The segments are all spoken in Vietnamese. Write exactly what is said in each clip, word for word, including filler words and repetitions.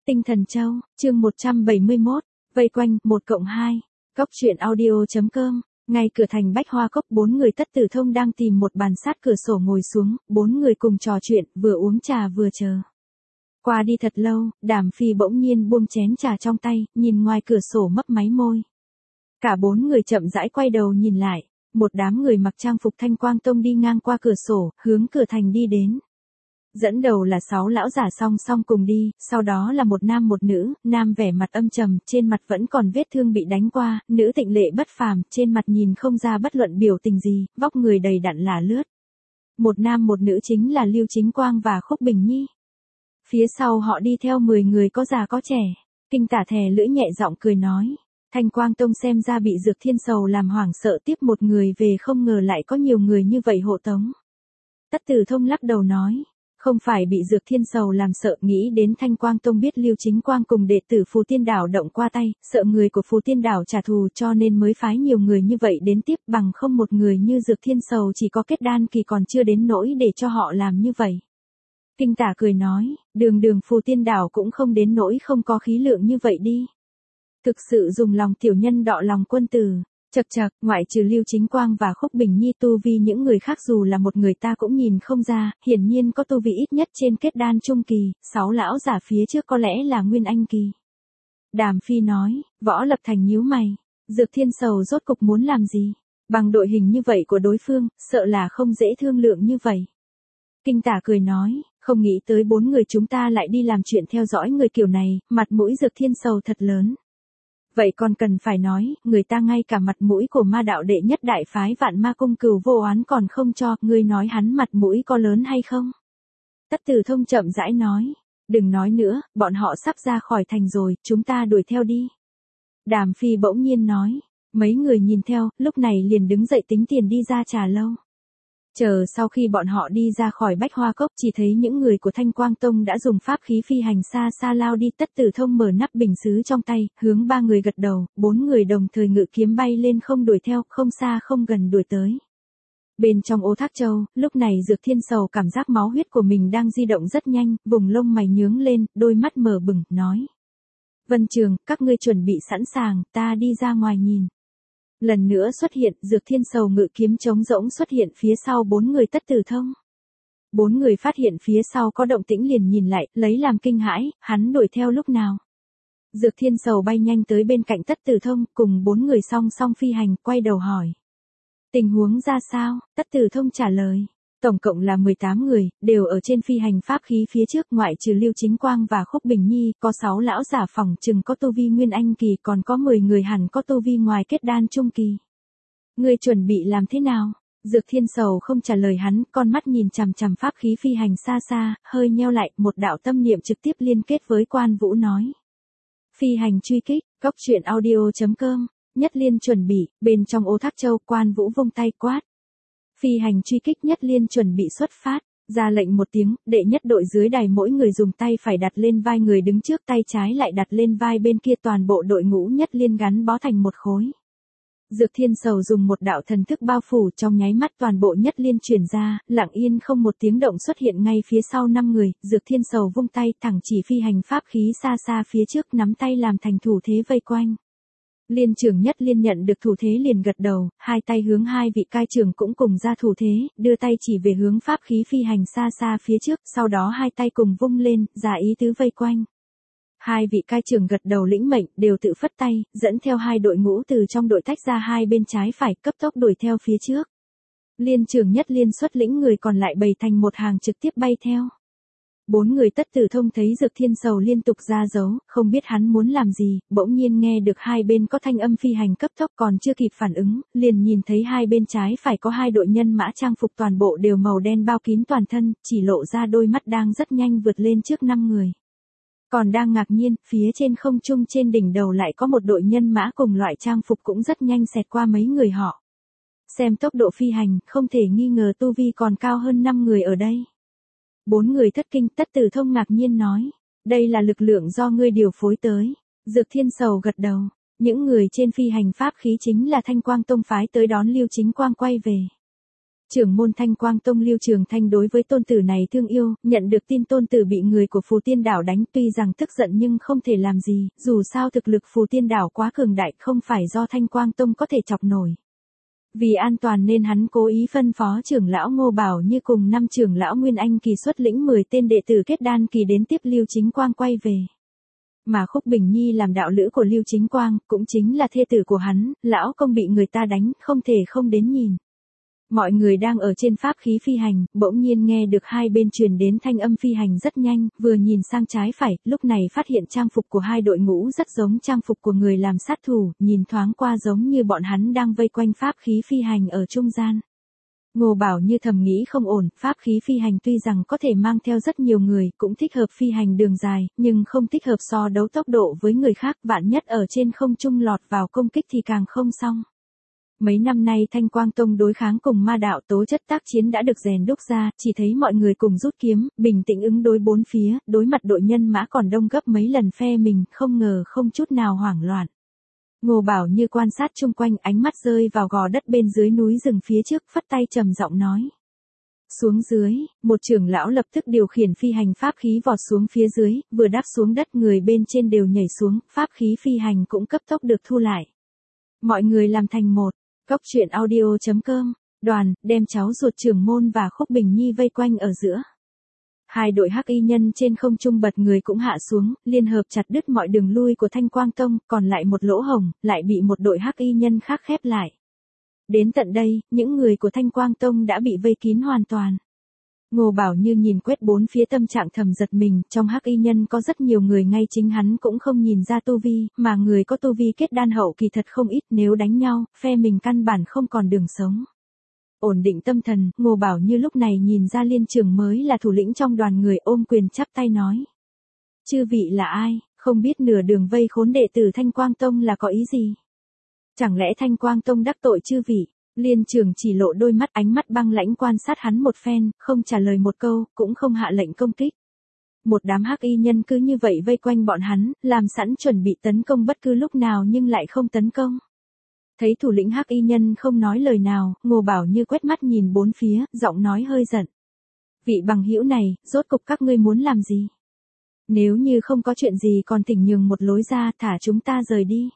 Tinh Thần Châu, chương một trăm bảy mươi mốt, vây quanh, một cộng hai, Cốc truyện audio chấm com, ngay cửa thành Bách Hoa Cốc bốn người Tất Tử Thông đang tìm một bàn sát cửa sổ ngồi xuống, bốn người cùng trò chuyện, vừa uống trà vừa chờ. Qua đi thật lâu, Đàm Phi bỗng nhiên buông chén trà trong tay, nhìn ngoài cửa sổ mấp máy môi. Cả bốn người chậm rãi quay đầu nhìn lại, một đám người mặc trang phục Thanh Quang Tông đi ngang qua cửa sổ, hướng cửa thành đi đến. Dẫn đầu là sáu lão giả song song cùng đi, sau đó là một nam một nữ, nam vẻ mặt âm trầm, trên mặt vẫn còn vết thương bị đánh qua, nữ tịnh lệ bất phàm, trên mặt nhìn không ra bất luận biểu tình gì, vóc người đầy đặn là lướt. Một nam một nữ chính là Lưu Chính Quang và Khúc Bình Nhi. Phía sau họ đi theo mười người có già có trẻ. Kinh Tả thè lưỡi nhẹ giọng cười nói. Thanh Quang Tông xem ra bị Dược Thiên Sầu làm hoảng sợ, tiếp một người về không ngờ lại có nhiều người như vậy hộ tống. Tất Tử Thông lắc đầu nói. Không phải bị Dược Thiên Sầu làm sợ, nghĩ đến Thanh Quang Tông biết Lưu Chính Quang cùng đệ tử Phù Tiên Đảo động qua tay, sợ người của Phù Tiên Đảo trả thù cho nên mới phái nhiều người như vậy đến tiếp, bằng không một người như Dược Thiên Sầu chỉ có kết đan kỳ còn chưa đến nỗi để cho họ làm như vậy. Kinh Tả cười nói, đường đường Phù Tiên Đảo cũng không đến nỗi không có khí lượng như vậy đi. Thực sự dùng lòng tiểu nhân đọ lòng quân tử. Chậc chậc, ngoại trừ Lưu Chính Quang và Khúc Bình Nhi, tu vi những người khác dù là một người ta cũng nhìn không ra, hiển nhiên có tu vi ít nhất trên kết đan trung kỳ, sáu lão giả phía trước có lẽ là Nguyên Anh kỳ. Đàm Phi nói, Võ Lập Thành nhíu mày, Dược Thiên Sầu rốt cục muốn làm gì? Bằng đội hình như vậy của đối phương, sợ là không dễ thương lượng như vậy. Kinh Tả cười nói, không nghĩ tới bốn người chúng ta lại đi làm chuyện theo dõi người kiểu này, mặt mũi Dược Thiên Sầu thật lớn. Vậy còn cần phải nói, người ta ngay cả mặt mũi của ma đạo đệ nhất đại phái Vạn Ma Cung Cửu Vô Oán còn không cho, ngươi nói hắn mặt mũi có lớn hay không? Tất Tử Thông chậm rãi nói, đừng nói nữa, bọn họ sắp ra khỏi thành rồi, chúng ta đuổi theo đi. Đàm Phi bỗng nhiên nói, mấy người nhìn theo, lúc này liền đứng dậy tính tiền đi ra trà lâu. Chờ sau khi bọn họ đi ra khỏi Bách Hoa Cốc, chỉ thấy những người của Thanh Quang Tông đã dùng pháp khí phi hành xa xa lao đi. Tất Tử Thông mở nắp bình sứ trong tay, hướng ba người gật đầu, bốn người đồng thời ngự kiếm bay lên không đuổi theo, không xa không gần đuổi tới. Bên trong Ô Thác Châu, lúc này Dược Thiên Sầu cảm giác máu huyết của mình đang di động rất nhanh, vùng lông mày nhướng lên, đôi mắt mở bừng, nói. Vân Trường, các ngươi chuẩn bị sẵn sàng, ta đi ra ngoài nhìn. Lần nữa xuất hiện, Dược Thiên Sầu ngự kiếm trống rỗng xuất hiện phía sau bốn người Tất Tử Thông. Bốn người phát hiện phía sau có động tĩnh liền nhìn lại, lấy làm kinh hãi, hắn đuổi theo lúc nào. Dược Thiên Sầu bay nhanh tới bên cạnh Tất Tử Thông, cùng bốn người song song phi hành, quay đầu hỏi. Tình huống ra sao? Tất Tử Thông trả lời. Tổng cộng là mười tám người, đều ở trên phi hành pháp khí phía trước, ngoại trừ Lưu Chính Quang và Khúc Bình Nhi, có sáu lão giả phỏng chừng có tu vi Nguyên Anh kỳ, còn có mười người hẳn có tu vi ngoài kết đan trung kỳ. Ngươi chuẩn bị làm thế nào? Dược Thiên Sầu không trả lời hắn, con mắt nhìn chằm chằm pháp khí phi hành xa xa, hơi nheo lại, một đạo tâm niệm trực tiếp liên kết với Quan Vũ nói. Phi hành truy kích, Cốc truyện audio chấm com, Nhất Liên chuẩn bị, bên trong Ô Thác Châu, Quan Vũ vung tay quát. Phi hành truy kích. Nhất Liên chuẩn bị xuất phát, ra lệnh một tiếng, đệ nhất đội dưới đài mỗi người dùng tay phải đặt lên vai người đứng trước, tay trái lại đặt lên vai bên kia, toàn bộ đội ngũ Nhất Liên gắn bó thành một khối. Dược Thiên Sầu dùng một đạo thần thức bao phủ, trong nháy mắt toàn bộ Nhất Liên chuyển ra, lặng yên không một tiếng động xuất hiện ngay phía sau năm người. Dược Thiên Sầu vung tay thẳng chỉ phi hành pháp khí xa xa phía trước, nắm tay làm thành thủ thế vây quanh. Liên trưởng Nhất Liên nhận được thủ thế liền gật đầu, hai tay hướng hai vị cai trưởng cũng cùng ra thủ thế, đưa tay chỉ về hướng pháp khí phi hành xa xa phía trước, sau đó hai tay cùng vung lên, ra ý tứ vây quanh. Hai vị cai trưởng gật đầu lĩnh mệnh, đều tự phất tay, dẫn theo hai đội ngũ từ trong đội tách ra hai bên trái phải, cấp tốc đuổi theo phía trước. Liên trưởng Nhất Liên xuất lĩnh người còn lại bày thành một hàng trực tiếp bay theo. Bốn người Tất Tử Thông thấy Dược Thiên Sầu liên tục ra dấu, không biết hắn muốn làm gì, bỗng nhiên nghe được hai bên có thanh âm phi hành cấp tốc, còn chưa kịp phản ứng, liền nhìn thấy hai bên trái phải có hai đội nhân mã trang phục toàn bộ đều màu đen bao kín toàn thân, chỉ lộ ra đôi mắt đang rất nhanh vượt lên trước năm người. Còn đang ngạc nhiên, phía trên không trung trên đỉnh đầu lại có một đội nhân mã cùng loại trang phục cũng rất nhanh xẹt qua mấy người họ. Xem tốc độ phi hành, không thể nghi ngờ tu vi còn cao hơn năm người ở đây. Bốn người thất kinh. Tất Tử Thông ngạc nhiên nói, đây là lực lượng do ngươi điều phối tới. Dược Thiên Sầu gật đầu, những người trên phi hành pháp khí chính là Thanh Quang Tông phái tới đón Lưu Chính Quang quay về. Trưởng môn Thanh Quang Tông Lưu Trường Thanh đối với tôn tử này thương yêu, nhận được tin tôn tử bị người của Phù Tiên Đảo đánh tuy rằng tức giận nhưng không thể làm gì, dù sao thực lực Phù Tiên Đảo quá cường đại không phải do Thanh Quang Tông có thể chọc nổi. Vì an toàn nên hắn cố ý phân phó trưởng lão Ngô Bảo Như cùng năm trưởng lão Nguyên Anh kỳ xuất lĩnh mười tên đệ tử kết đan kỳ đến tiếp Lưu Chính Quang quay về. Mà Khúc Bình Nhi làm đạo lữ của Lưu Chính Quang, cũng chính là thê tử của hắn, lão công bị người ta đánh, không thể không đến nhìn. Mọi người đang ở trên pháp khí phi hành, bỗng nhiên nghe được hai bên truyền đến thanh âm phi hành rất nhanh, vừa nhìn sang trái phải, lúc này phát hiện trang phục của hai đội ngũ rất giống trang phục của người làm sát thủ, nhìn thoáng qua giống như bọn hắn đang vây quanh pháp khí phi hành ở trung gian. Ngô Bảo Như thầm nghĩ không ổn, pháp khí phi hành tuy rằng có thể mang theo rất nhiều người, cũng thích hợp phi hành đường dài, nhưng không thích hợp so đấu tốc độ với người khác, vạn nhất ở trên không trung lọt vào công kích thì càng không xong. Mấy năm nay Thanh Quang Tông đối kháng cùng ma đạo tố chất tác chiến đã được rèn đúc ra, chỉ thấy mọi người cùng rút kiếm, bình tĩnh ứng đối bốn phía, đối mặt đội nhân mã còn đông gấp mấy lần phe mình, không ngờ không chút nào hoảng loạn. Ngô Bảo Như quan sát chung quanh, ánh mắt rơi vào gò đất bên dưới núi rừng phía trước, phất tay trầm giọng nói. Xuống dưới, một trưởng lão lập tức điều khiển phi hành pháp khí vọt xuống phía dưới, vừa đáp xuống đất người bên trên đều nhảy xuống, pháp khí phi hành cũng cấp tốc được thu lại. Mọi người làm thành một. Góc truyện audio chấm com, đoàn, đem cháu ruột trưởng môn và Khúc Bình Nhi vây quanh ở giữa. Hai đội hắc y nhân trên không trung bật người cũng hạ xuống, liên hợp chặt đứt mọi đường lui của Thanh Quang Tông, còn lại một lỗ hổng, lại bị một đội hắc y nhân khác khép lại. Đến tận đây, những người của Thanh Quang Tông đã bị vây kín hoàn toàn. Ngô Bảo Như nhìn quét bốn phía tâm trạng thầm giật mình, trong hắc y nhân có rất nhiều người ngay chính hắn cũng không nhìn ra tu vi, mà người có tu vi kết đan hậu kỳ thật không ít, nếu đánh nhau, phe mình căn bản không còn đường sống. Ổn định tâm thần, Ngô Bảo Như lúc này nhìn ra Liên Trường mới là thủ lĩnh trong đoàn người, ôm quyền chắp tay nói. Chư vị là ai, không biết nửa đường vây khốn đệ tử Thanh Quang Tông là có ý gì? Chẳng lẽ Thanh Quang Tông đắc tội chư vị? Liên Trường chỉ lộ đôi mắt, ánh mắt băng lãnh quan sát hắn một phen, không trả lời một câu, cũng không hạ lệnh công kích. Một đám hắc y nhân cứ như vậy vây quanh bọn hắn, làm sẵn chuẩn bị tấn công bất cứ lúc nào nhưng lại không tấn công. Thấy thủ lĩnh hắc y nhân không nói lời nào, Ngô Bảo Như quét mắt nhìn bốn phía, giọng nói hơi giận. Vị bằng hữu này, rốt cục các ngươi muốn làm gì? Nếu như không có chuyện gì còn thỉnh nhường một lối ra, thả chúng ta rời đi.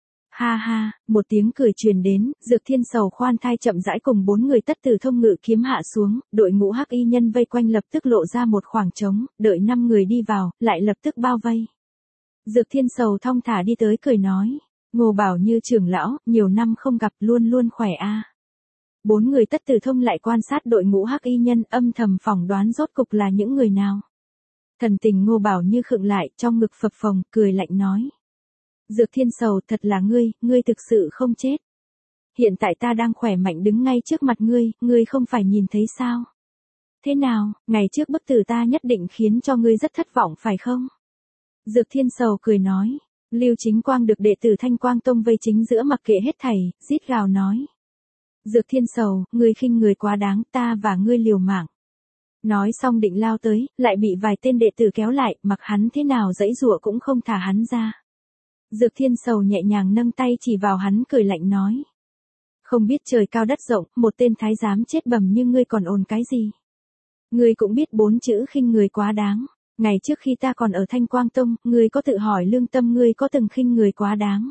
Ha ha, một tiếng cười truyền đến, Dược Thiên Sầu khoan thai chậm rãi cùng bốn người tất tử thông ngự kiếm hạ xuống, đội ngũ hắc y nhân vây quanh lập tức lộ ra một khoảng trống, đợi năm người đi vào, lại lập tức bao vây. Dược Thiên Sầu thong thả đi tới cười nói, Ngô Bảo Như trưởng lão, nhiều năm không gặp, luôn luôn khỏe a. Bốn người tất tử thông lại quan sát đội ngũ hắc y nhân, âm thầm phỏng đoán rốt cục là những người nào. Thần tình Ngô Bảo Như khựng lại, trong ngực phập phồng, cười lạnh nói. Dược Thiên Sầu, thật là ngươi, ngươi thực sự không chết. Hiện tại ta đang khỏe mạnh đứng ngay trước mặt ngươi, ngươi không phải nhìn thấy sao? Thế nào, ngày trước bức tử ta nhất định khiến cho ngươi rất thất vọng phải không? Dược Thiên Sầu cười nói. Lưu Chính Quang được đệ tử Thanh Quang Tông vây chính giữa mặc kệ hết thảy, rít gào nói. Dược Thiên Sầu, ngươi khinh người quá đáng, ta và ngươi liều mạng. Nói xong định lao tới, lại bị vài tên đệ tử kéo lại, mặc hắn thế nào dãy giụa cũng không thả hắn ra. Dược Thiên Sầu nhẹ nhàng nâng tay chỉ vào hắn cười lạnh nói. Không biết trời cao đất rộng, một tên thái giám chết bầm như ngươi còn ồn cái gì? Ngươi cũng biết bốn chữ khinh người quá đáng. Ngày trước khi ta còn ở Thanh Quang Tông, ngươi có tự hỏi lương tâm ngươi có từng khinh người quá đáng?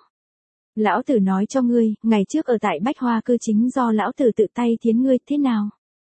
Lão tử nói cho ngươi, ngày trước ở tại Bách Hoa cư chính do lão tử tự tay thiến ngươi, thế nào?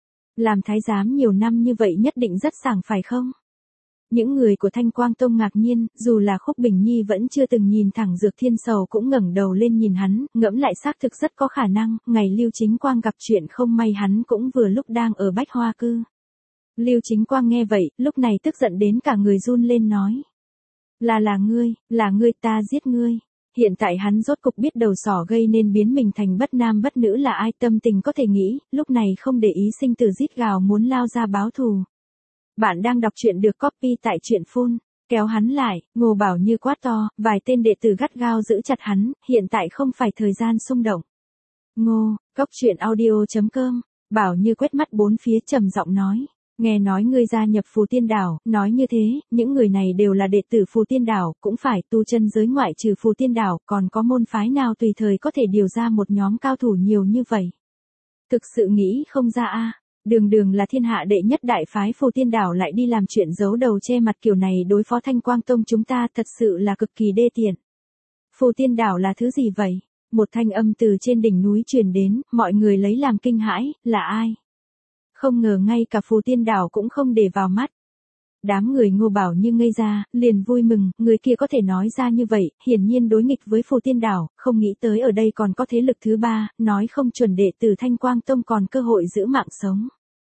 Làm thái giám nhiều năm như vậy nhất định rất sảng phải không? Những người của Thanh Quang Tông ngạc nhiên, dù là Khúc Bình Nhi vẫn chưa từng nhìn thẳng Dược Thiên Sầu cũng ngẩng đầu lên nhìn hắn, ngẫm lại xác thực rất có khả năng, ngày Lưu Chính Quang gặp chuyện không may hắn cũng vừa lúc đang ở Bách Hoa cư. Lưu Chính Quang nghe vậy, lúc này tức giận đến cả người run lên nói. Là là ngươi, là ngươi, ta giết ngươi. Hiện tại hắn rốt cục biết đầu sỏ gây nên biến mình thành bất nam bất nữ là ai, tâm tình có thể nghĩ, lúc này không để ý sinh tử rít gào muốn lao ra báo thù. Bạn đang đọc truyện được copy tại truyện phun, kéo hắn lại, Ngô Bảo Như quát to, vài tên đệ tử gắt gao giữ chặt hắn, hiện tại không phải thời gian xung động. Ngô, góc truyện audio chấm com, Bảo Như quét mắt bốn phía trầm giọng nói. Nghe nói ngươi gia nhập Phù Tiên Đảo, nói như thế, những người này đều là đệ tử Phù Tiên Đảo, cũng phải tu chân giới ngoại trừ Phù Tiên Đảo, còn có môn phái nào tùy thời có thể điều ra một nhóm cao thủ nhiều như vậy. Thực sự nghĩ không ra a. Đường đường là thiên hạ đệ nhất đại phái Phù Tiên Đảo lại đi làm chuyện giấu đầu che mặt kiểu này đối phó Thanh Quang Tông chúng ta thật sự là cực kỳ đê tiện. Phù Tiên Đảo là thứ gì vậy? Một thanh âm từ trên đỉnh núi truyền đến, mọi người lấy làm kinh hãi, là ai? Không ngờ ngay cả Phù Tiên Đảo cũng không để vào mắt. Đám người Ngô Bảo Như ngây ra, liền vui mừng, người kia có thể nói ra như vậy, hiển nhiên đối nghịch với Phù Tiên Đảo, không nghĩ tới ở đây còn có thế lực thứ ba, nói không chuẩn đệ tử Thanh Quang Tông còn cơ hội giữ mạng sống.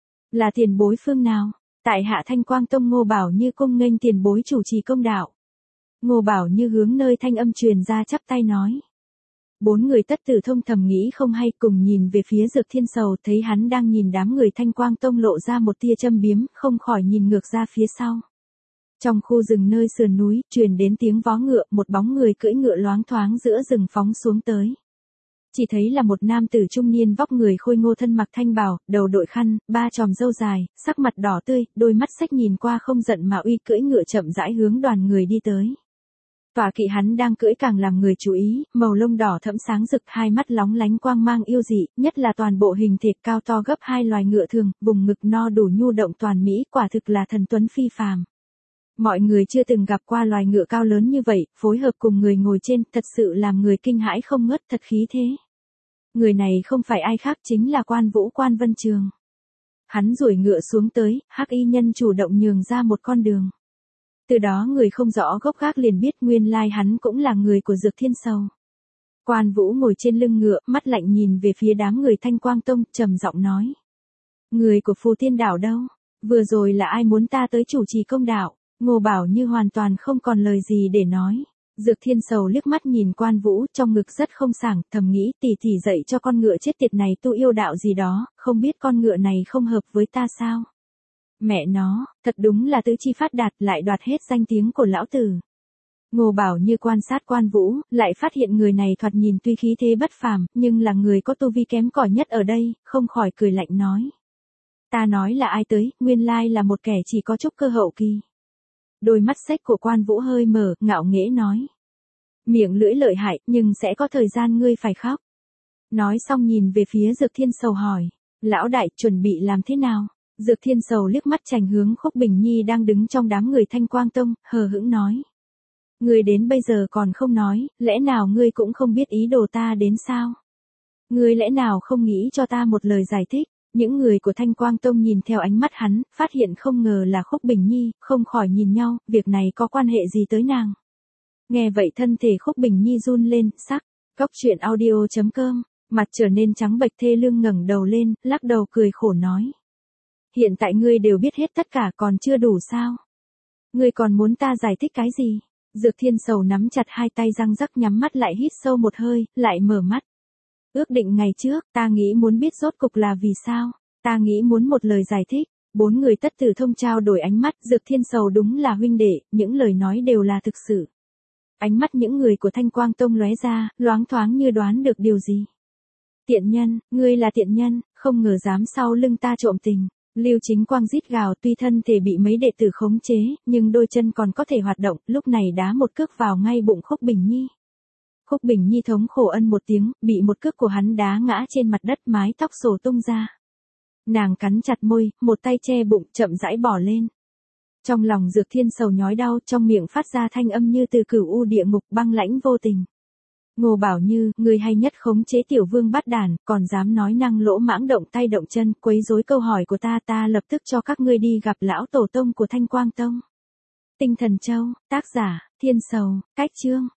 Là tiền bối phương nào? Tại hạ Thanh Quang Tông Ngô Bảo Như cung nghênh tiền bối chủ trì công đạo. Ngô Bảo Như hướng nơi thanh âm truyền ra chắp tay nói. Bốn người tất tử thông thầm nghĩ không hay cùng nhìn về phía Dược Thiên Sầu thấy hắn đang nhìn đám người Thanh Quang Tông lộ ra một tia châm biếm, không khỏi nhìn ngược ra phía sau. Trong khu rừng nơi sườn núi, truyền đến tiếng vó ngựa, một bóng người cưỡi ngựa loáng thoáng giữa rừng phóng xuống tới. Chỉ thấy là một nam tử trung niên vóc người khôi ngô thân mặc thanh bào, đầu đội khăn, ba chòm râu dài, sắc mặt đỏ tươi, đôi mắt xếch nhìn qua không giận mà uy cưỡi ngựa chậm rãi hướng đoàn người đi tới. Tọa kỵ hắn đang cưỡi càng làm người chú ý, màu lông đỏ thẫm sáng rực, hai mắt lóng lánh quang mang yêu dị, nhất là toàn bộ hình thể cao to gấp hai loài ngựa thường, vùng ngực no đủ nhu động toàn mỹ, quả thực là thần tuấn phi phàm. Mọi người chưa từng gặp qua loài ngựa cao lớn như vậy, phối hợp cùng người ngồi trên, thật sự làm người kinh hãi không ngớt, thật khí thế. Người này không phải ai khác chính là Quan Vũ Quan Vân Trường. Hắn duỗi ngựa xuống tới, hắc y nhân chủ động nhường ra một con đường. Từ đó người không rõ gốc gác liền biết nguyên lai hắn cũng là người của Dược Thiên Sầu. Quan Vũ ngồi trên lưng ngựa, mắt lạnh nhìn về phía đám người Thanh Quang Tông, trầm giọng nói. Người của Phù Tiên Đảo đâu? Vừa rồi là ai muốn ta tới chủ trì công đạo? Ngô Bảo Như hoàn toàn không còn lời gì để nói. Dược Thiên Sầu liếc mắt nhìn Quan Vũ, trong ngực rất không sảng, thầm nghĩ tỷ tỷ dạy cho con ngựa chết tiệt này tu yêu đạo gì đó, không biết con ngựa này không hợp với ta sao? Mẹ nó, thật đúng là tứ chi phát đạt lại đoạt hết danh tiếng của lão tử. Ngô Bảo Như quan sát Quan Vũ, lại phát hiện người này thoạt nhìn tuy khí thế bất phàm, nhưng là người có tu vi kém cỏi nhất ở đây, không khỏi cười lạnh nói. Ta nói là ai tới, nguyên lai là một kẻ chỉ có chút cơ hậu kỳ. Đôi mắt xếch của Quan Vũ hơi mở, ngạo nghễ nói. Miệng lưỡi lợi hại, nhưng sẽ có thời gian ngươi phải khóc. Nói xong nhìn về phía Dược Thiên Sầu hỏi. Lão đại, chuẩn bị làm thế nào? Dược Thiên Sầu liếc mắt chành hướng Khúc Bình Nhi đang đứng trong đám người Thanh Quang Tông, hờ hững nói. Ngươi đến bây giờ còn không nói, lẽ nào ngươi cũng không biết ý đồ ta đến sao? Ngươi lẽ nào không nghĩ cho ta một lời giải thích? Những người của Thanh Quang Tông nhìn theo ánh mắt hắn, phát hiện không ngờ là Khúc Bình Nhi, không khỏi nhìn nhau, việc này có quan hệ gì tới nàng. Nghe vậy thân thể Khúc Bình Nhi run lên, sắc, góc truyện audio chấm com, mặt trở nên trắng bệch thê lương ngẩng đầu lên, lắc đầu cười khổ nói. Hiện tại ngươi đều biết hết tất cả còn chưa đủ sao? Ngươi còn muốn ta giải thích cái gì? Dược Thiên Sầu nắm chặt hai tay răng rắc nhắm mắt lại hít sâu một hơi, lại mở mắt. Ước định ngày trước, ta nghĩ muốn biết rốt cục là vì sao? Ta nghĩ muốn một lời giải thích. Bốn người tất tử thông trao đổi ánh mắt, Dược Thiên Sầu đúng là huynh đệ, những lời nói đều là thực sự. Ánh mắt những người của Thanh Quang Tông lóe ra, loáng thoáng như đoán được điều gì. Tiện nhân, ngươi là tiện nhân, không ngờ dám sau lưng ta trộm tình. Lưu Chính Quang rít gào, tuy thân thể bị mấy đệ tử khống chế, nhưng đôi chân còn có thể hoạt động, lúc này đá một cước vào ngay bụng Khúc Bình Nhi. Khúc Bình Nhi thống khổ ân một tiếng, bị một cước của hắn đá ngã trên mặt đất, mái tóc xổ tung ra. Nàng cắn chặt môi, một tay che bụng, chậm rãi bỏ lên. Trong lòng Dược Thiên Sầu nhói đau, trong miệng phát ra thanh âm như từ cửu u địa ngục, băng lãnh vô tình. Ngô Bảo Như, người hay nhất khống chế tiểu vương bát đàn, còn dám nói năng lỗ mãng động tay động chân, quấy rối câu hỏi của ta, ta lập tức cho các ngươi đi gặp lão tổ tông của Thanh Quang Tông. Tinh Thần Châu, tác giả, Thiên Sầu, cách chương.